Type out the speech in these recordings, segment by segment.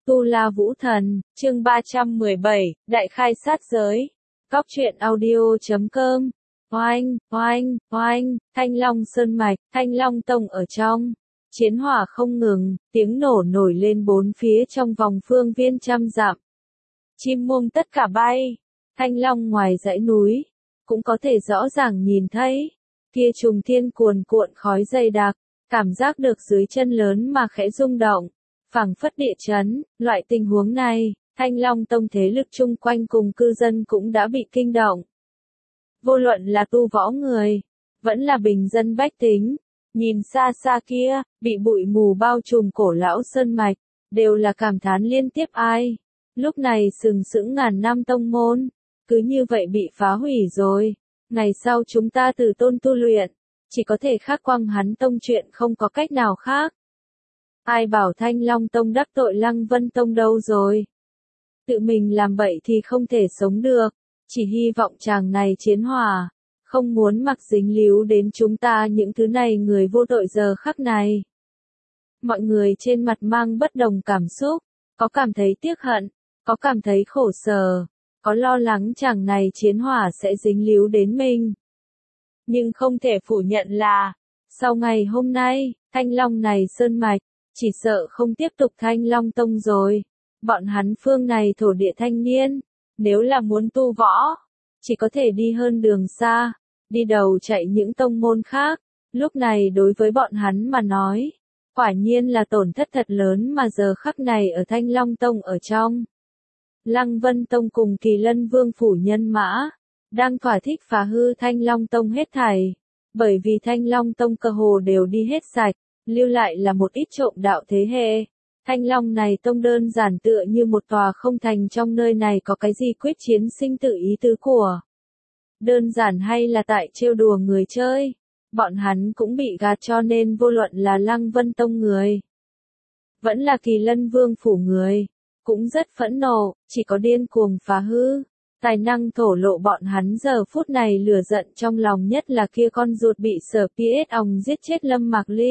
Tu La Vũ Thần, chương 317, Đại khai sát giới. Góc truyện audio.com. Oanh, oanh, oanh, Thanh Long Sơn Mạch, Thanh Long Tông ở trong. Chiến hỏa không ngừng, tiếng nổ nổi lên bốn phía trong vòng phương viên trăm dặm. Chim muông tất cả bay. Thanh Long ngoài dãy núi, cũng có thể rõ ràng nhìn thấy. Kia trùng thiên cuồn cuộn khói dày đặc, cảm giác được dưới chân lớn mà khẽ rung động. Phảng phất địa chấn, loại tình huống này, Thanh Long Tông thế lực chung quanh cùng cư dân cũng đã bị kinh động. Vô luận là tu võ người, vẫn là bình dân bách tính, nhìn xa xa kia, bị bụi mù bao trùm cổ lão sơn mạch, đều là cảm thán liên tiếp ai. Lúc này sừng sững ngàn năm tông môn, cứ như vậy bị phá hủy rồi. Ngày sau chúng ta từ tôn tu luyện, chỉ có thể khắc quăng hắn tông chuyện không có cách nào khác. Ai bảo Thanh Long Tông đắc tội Lăng Vân Tông đâu rồi. Tự mình làm bậy thì không thể sống được, chỉ hy vọng chàng này chiến hỏa, không muốn mặc dính líu đến chúng ta những thứ này người vô tội giờ khắc này. Mọi người trên mặt mang bất đồng cảm xúc, có cảm thấy tiếc hận, có cảm thấy khổ sở, có lo lắng chàng này chiến hỏa sẽ dính líu đến mình. Nhưng không thể phủ nhận là, sau ngày hôm nay, Thanh Long này sơn mạch, chỉ sợ không tiếp tục Thanh Long Tông rồi. Bọn hắn phương này thổ địa thanh niên, nếu là muốn tu võ, chỉ có thể đi hơn đường xa, đi đầu chạy những tông môn khác. Lúc này đối với bọn hắn mà nói, quả nhiên là tổn thất thật lớn mà giờ khắc này ở Thanh Long Tông ở trong. Lăng Vân Tông cùng Kỳ Lân Vương phủ nhân mã, đang thỏa thích phá hư Thanh Long Tông hết thảy, bởi vì Thanh Long Tông cơ hồ đều đi hết sạch. Lưu lại là một ít trộm đạo thế hệ. Thanh Long này tông đơn giản tựa như một tòa không thành trong nơi này có cái gì quyết chiến sinh tử ý tứ của. Đơn giản hay là tại trêu đùa người chơi. Bọn hắn cũng bị gạt cho nên vô luận là Lăng Vân Tông người. Vẫn là Kỳ Lân Vương phủ người. Cũng rất phẫn nộ, chỉ có điên cuồng phá hư. Tài năng thổ lộ bọn hắn giờ phút này lửa giận trong lòng nhất là kia con ruột bị Sở PS ong giết chết Lâm Mạc Ly.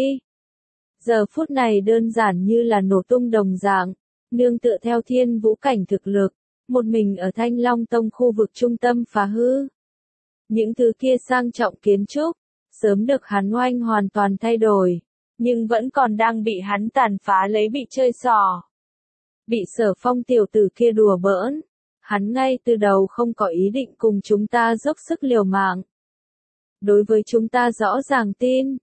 Giờ phút này đơn giản như là nổ tung đồng dạng, nương tựa theo thiên vũ cảnh thực lực, một mình ở Thanh Long Tông khu vực trung tâm phá hư. Những thứ kia sang trọng kiến trúc, sớm được hắn oanh hoàn toàn thay đổi, nhưng vẫn còn đang bị hắn tàn phá lấy bị chơi xỏ. Bị Sở Phong tiểu tử kia đùa bỡn, hắn ngay từ đầu không có ý định cùng chúng ta dốc sức liều mạng. Đối với chúng ta rõ ràng tin.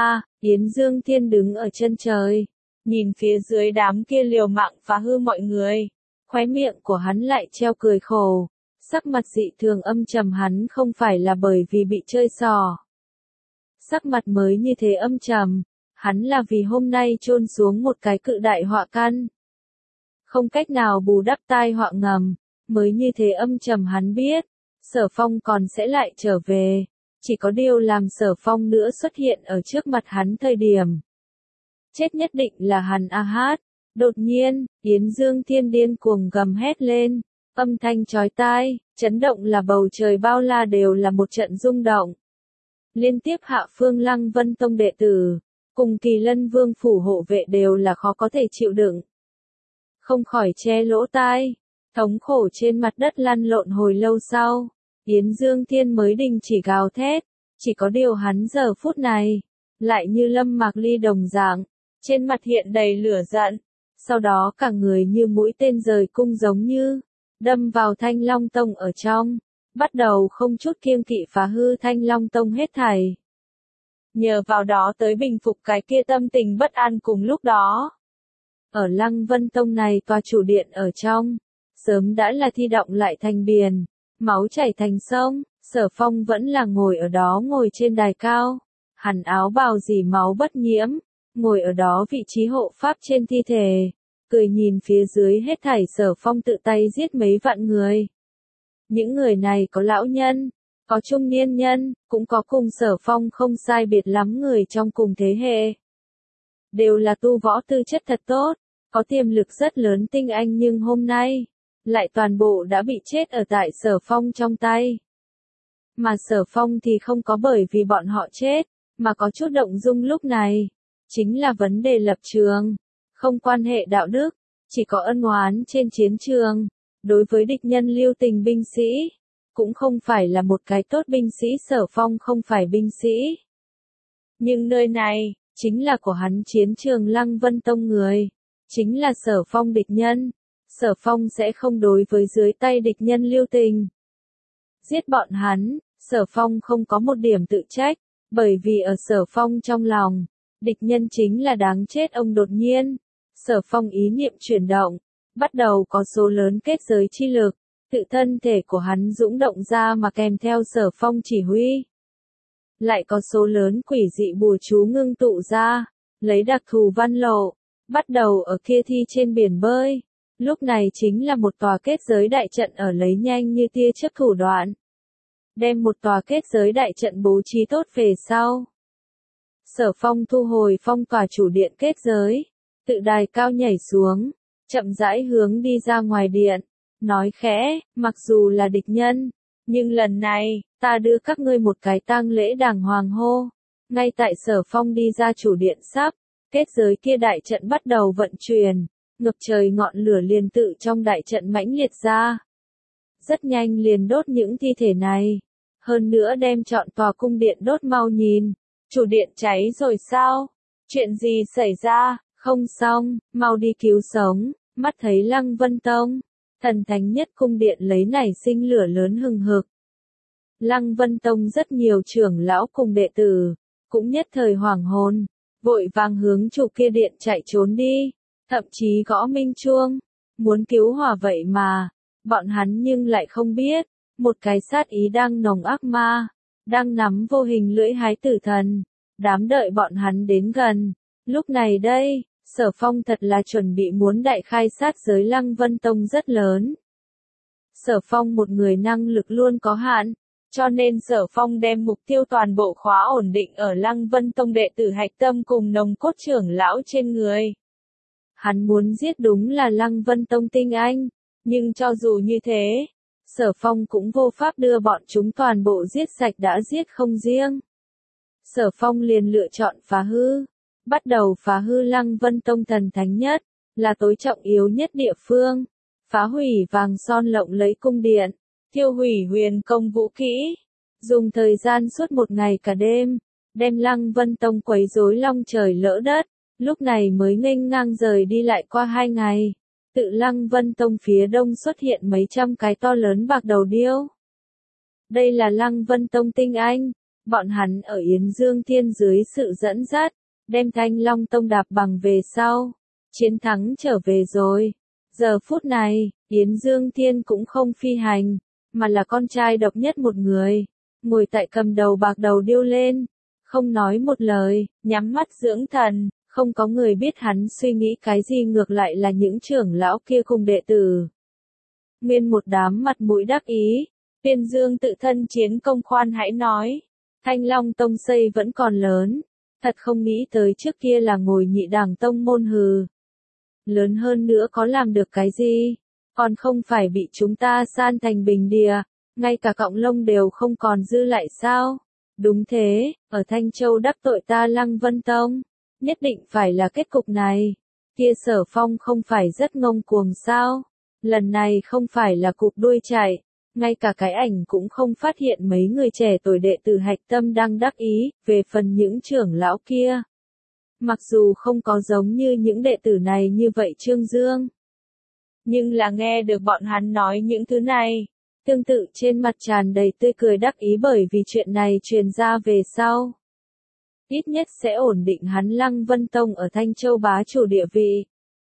Yến Dương Thiên đứng ở chân trời, nhìn phía dưới đám kia liều mạng phá hư mọi người, khóe miệng của hắn lại treo cười khổ, sắc mặt dị thường âm trầm hắn không phải là bởi vì bị chơi xỏ. Sắc mặt mới như thế âm trầm, hắn là vì hôm nay chôn xuống một cái cự đại họa căn. Không cách nào bù đắp tai họa ngầm, mới như thế âm trầm hắn biết, Sở Phong còn sẽ lại trở về. Chỉ có điều làm Sở Phong nữa xuất hiện ở trước mặt hắn thời điểm. Chết nhất định là hắn hát. Đột nhiên, Yến Dương Thiên điên cuồng gầm hét lên. Âm thanh chói tai, chấn động là bầu trời bao la đều là một trận rung động. Liên tiếp hạ phương Lăng Vân Tông đệ tử, cùng Kỳ Lân Vương phủ hộ vệ đều là khó có thể chịu đựng. Không khỏi che lỗ tai, thống khổ trên mặt đất lăn lộn hồi lâu sau. Yến Dương Thiên mới đình chỉ gào thét, chỉ có điều hắn giờ phút này, lại như Lâm Mạc Ly đồng dạng, trên mặt hiện đầy lửa giận, sau đó cả người như mũi tên rời cung giống như, đâm vào Thanh Long Tông ở trong, bắt đầu không chút kiêng kỵ phá hư Thanh Long Tông hết thảy. Nhờ vào đó tới bình phục cái kia tâm tình bất an cùng lúc đó. Ở Lăng Vân Tông này tòa chủ điện ở trong, sớm đã là thi động lại thành biển. Máu chảy thành sông, Sở Phong vẫn là ngồi ở đó ngồi trên đài cao, hẳn áo bào dỉ máu bất nhiễm, ngồi ở đó vị trí hộ pháp trên thi thể, cười nhìn phía dưới hết thảy Sở Phong tự tay giết mấy vạn người. Những người này có lão nhân, có trung niên nhân, cũng có cùng Sở Phong không sai biệt lắm người trong cùng thế hệ. Đều là tu võ tư chất thật tốt, có tiềm lực rất lớn tinh anh nhưng hôm nay lại toàn bộ đã bị chết ở tại Sở Phong trong tay. Mà Sở Phong thì không có bởi vì bọn họ chết, mà có chút động dung lúc này. Chính là vấn đề lập trường, không quan hệ đạo đức, chỉ có ân oán trên chiến trường. Đối với địch nhân lưu tình binh sĩ, cũng không phải là một cái tốt binh sĩ. Sở Phong không phải binh sĩ. Nhưng nơi này, chính là của hắn chiến trường Lăng Vân Tông người. Chính là Sở Phong địch nhân. Sở Phong sẽ không đối với dưới tay địch nhân lưu tình. Giết bọn hắn, Sở Phong không có một điểm tự trách, bởi vì ở Sở Phong trong lòng, địch nhân chính là đáng chết. Ông đột nhiên, Sở Phong ý niệm chuyển động, bắt đầu có số lớn kết giới chi lực, tự thân thể của hắn dũng động ra mà kèm theo Sở Phong chỉ huy. Lại có số lớn quỷ dị bùa chú ngưng tụ ra, lấy đặc thù văn lộ, bắt đầu ở kia thi trên biển bơi. Lúc này chính là một tòa kết giới đại trận ở lấy nhanh như tia chớp thủ đoạn. Đem một tòa kết giới đại trận bố trí tốt về sau. Sở Phong thu hồi phong tỏa chủ điện kết giới, tự đài cao nhảy xuống, chậm rãi hướng đi ra ngoài điện, nói khẽ, mặc dù là địch nhân, nhưng lần này, ta đưa các ngươi một cái tang lễ đàng hoàng hô. Ngay tại Sở Phong đi ra chủ điện sắp, kết giới kia đại trận bắt đầu vận chuyển, ngập trời ngọn lửa liền tự trong đại trận mãnh liệt ra. Rất nhanh liền đốt những thi thể này, hơn nữa đem trọn tòa cung điện đốt. Mau nhìn, chủ điện cháy rồi sao? Chuyện gì xảy ra? Không xong, mau đi cứu sống. Mắt thấy Lăng Vân Tông, thần thánh nhất cung điện lấy nảy sinh lửa lớn hừng hực. Lăng Vân Tông rất nhiều trưởng lão cùng đệ tử, cũng nhất thời hoảng hồn, vội vàng hướng chủ kia điện chạy trốn đi, thậm chí gõ minh chuông, muốn cứu hỏa. Vậy mà, bọn hắn nhưng lại không biết, một cái sát ý đang nồng ác ma, đang nắm vô hình lưỡi hái tử thần, đám đợi bọn hắn đến gần. Lúc này đây, Sở Phong thật là chuẩn bị muốn đại khai sát giới. Lăng Vân Tông rất lớn. Sở Phong một người năng lực luôn có hạn, cho nên Sở Phong đem mục tiêu toàn bộ khóa ổn định ở Lăng Vân Tông đệ tử hạch tâm cùng nồng cốt trưởng lão trên người. Hắn muốn giết đúng là Lăng Vân Tông tinh anh, nhưng cho dù như thế, Sở Phong cũng vô pháp đưa bọn chúng toàn bộ giết sạch. Đã giết không riêng, Sở Phong liền lựa chọn phá hư, bắt đầu phá hư Lăng Vân Tông thần thánh nhất, là tối trọng yếu nhất địa phương, phá hủy vàng son lộng lẫy cung điện, tiêu hủy huyền công vũ kỹ, dùng thời gian suốt một ngày cả đêm, đem Lăng Vân Tông quấy rối long trời lỡ đất, lúc này mới nghênh ngang rời đi. Lại qua 2 ngày, tự Lăng Vân Tông phía đông xuất hiện mấy trăm cái to lớn bạc đầu điêu. Đây là Lăng Vân Tông tinh anh, bọn hắn ở Yến Dương Thiên dưới sự dẫn dắt, đem Thanh Long Tông đạp bằng về sau, chiến thắng trở về rồi. Giờ phút này, Yến Dương Thiên cũng không phi hành, mà là con trai độc nhất một người, ngồi tại cầm đầu bạc đầu điêu lên, không nói một lời, nhắm mắt dưỡng thần. Không có người biết hắn suy nghĩ cái gì, ngược lại là những trưởng lão kia cùng đệ tử. Nguyên một đám mặt mũi đắc ý, Tiên Dương tự thân chiến công. Khoan hãy nói, Thanh Long Tông xây vẫn còn lớn, thật không nghĩ tới trước kia là ngồi nhị đẳng tông môn hừ. Lớn hơn nữa có làm được cái gì, còn không phải bị chúng ta san thành bình địa, ngay cả cọng lông đều không còn dư lại sao? Đúng thế, ở Thanh Châu đắc tội ta Lăng Vân Tông, nhất định phải là kết cục này. Kia Sở Phong không phải rất ngông cuồng sao? Lần này không phải là cụp đuôi chạy, ngay cả cái ảnh cũng không phát hiện. Mấy người trẻ tuổi đệ tử hạch tâm đang đắc ý. Về phần những trưởng lão kia, mặc dù không có giống như những đệ tử này như vậy trương dương, nhưng là nghe được bọn hắn nói những thứ này, tương tự trên mặt tràn đầy tươi cười đắc ý, bởi vì chuyện này truyền ra về sau, ít nhất sẽ ổn định hắn Lăng Vân Tông ở Thanh Châu bá chủ địa vị.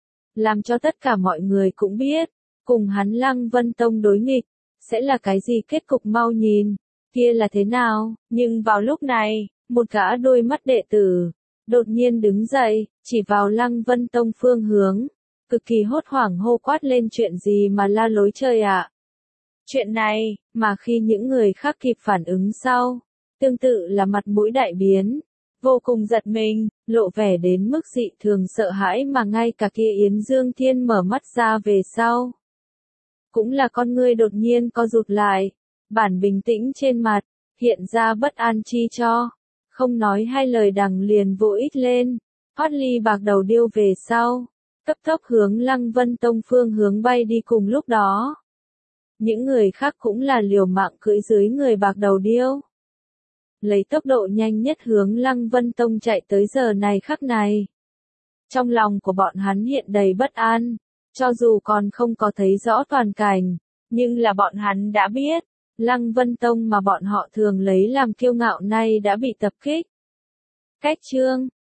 Làm cho tất cả mọi người cũng biết, cùng hắn Lăng Vân Tông đối nghịch, sẽ là cái gì kết cục. Mau nhìn, kia là thế nào? Nhưng vào lúc này, một gã đôi mắt đệ tử, đột nhiên đứng dậy, chỉ vào Lăng Vân Tông phương hướng, cực kỳ hốt hoảng hô quát lên: chuyện gì mà la lối trời ạ? Chuyện này, mà khi những người khác kịp phản ứng sau, tương tự là mặt mũi đại biến, vô cùng giật mình, lộ vẻ đến mức dị thường sợ hãi, mà ngay cả kia Yến Dương Thiên mở mắt ra về sau, cũng là con ngươi đột nhiên co rụt lại, bản bình tĩnh trên mặt, hiện ra bất an chi cho, không nói hai lời đằng liền vỗ ích lên, thoát ly bạc đầu điêu về sau, cấp tốc hướng Lăng Vân Tông phương hướng bay đi cùng lúc đó. Những người khác cũng là liều mạng cưỡi dưới người bạc đầu điêu. Lấy tốc độ nhanh nhất hướng Lăng Vân Tông chạy tới giờ này khắc này. Trong lòng của bọn hắn hiện đầy bất an, cho dù còn không có thấy rõ toàn cảnh, nhưng là bọn hắn đã biết, Lăng Vân Tông mà bọn họ thường lấy làm kiêu ngạo nay đã bị tập kích. Cách chương